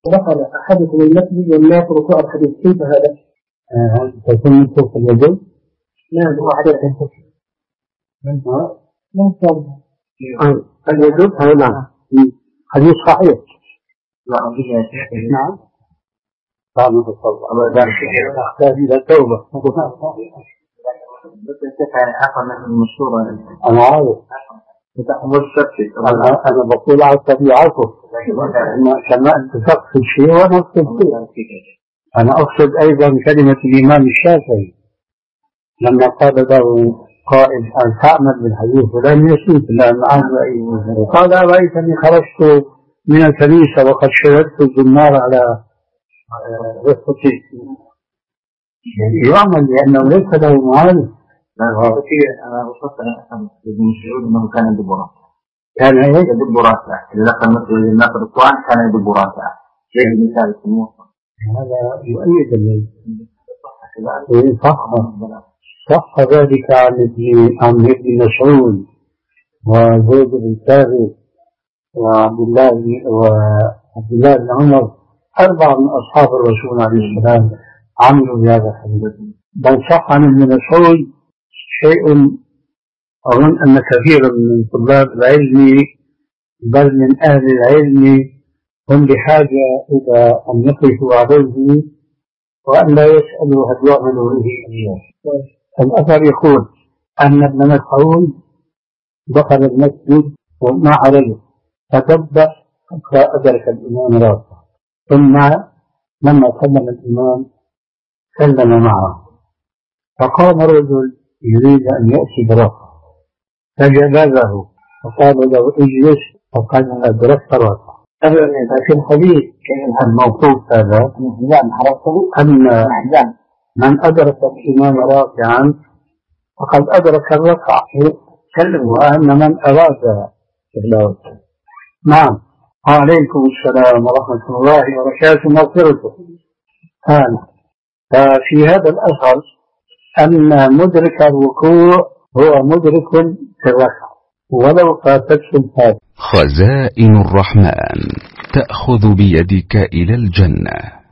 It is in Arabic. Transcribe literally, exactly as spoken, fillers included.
دخل أحدكم المسجد والناس ركوع الحديث، كيف هذا؟ هل تكون من فوق اليدين؟ نعم، هو حديث من من فوق اليدين. هذا نعم حديث صحيح. نعم. قام بالصلاة الله يبارك فيك. تحتاج إلى توبة. بس الشيخ يعني أخذ من المشهورة. أنا عارف. أنا أنا بقول على طبيعته. كما اتفق في الشيء وأنا أقصد فيه. أنا أقصد أيضا كلمة الإمام الشافعي لما قال له قائل أن تعمل بالحديث ولم يسوس لأن أعلم قال رأيتني خرجت من الكنيسة وقد شهدت الزمار على رفقتي يعمل لأنه ليس له معارف. أنا وصلت أن ابن مسعود أنه كان يدب راسه. كان إيه؟ يدب راسه. إذا دخل مسجد الناس الإخوان كان يدب راسه. زي المثال في الموصل. هذا يؤيد ال صح صح ذلك عن ابن عن ابن مسعود وزيد بن ثابت وعبد الله وعبد الله بن عمر، أربعة من أصحاب الرسول عليه السلام عملوا بهذا الحديث. بل صح عن ابن مسعود شيء أظن أن كثيرا من طلاب العلم بل من أهل العلم هم بحاجة إلى أن يقفوا عليه وأن لا يسألوا هل يعملوا به اليوم. الأثر يقول أن ابن مسعود دخل المسجد ومع رجل فتبع حتى أدرك الإمام راسه، ثم لما سلم الإمام سلم معه، فقام رجل يريد أن يأتي براسه فجلده فقال له اجلس، فقال أنا أدركت راسه. في الحديث الموقوف هذا أن من أدرك الإمام راكعا فقد أدرك الركعة، وأن من أراد تلاوته. نعم. وعليكم السلام ورحمة الله وبركاته مغفرته. ففي هذا الأثر أن مدرك الركوع هو مدرك في الركعة ولو فاتته الفاتحة. خزائن الرحمن تأخذ بيدك إلى الجنة.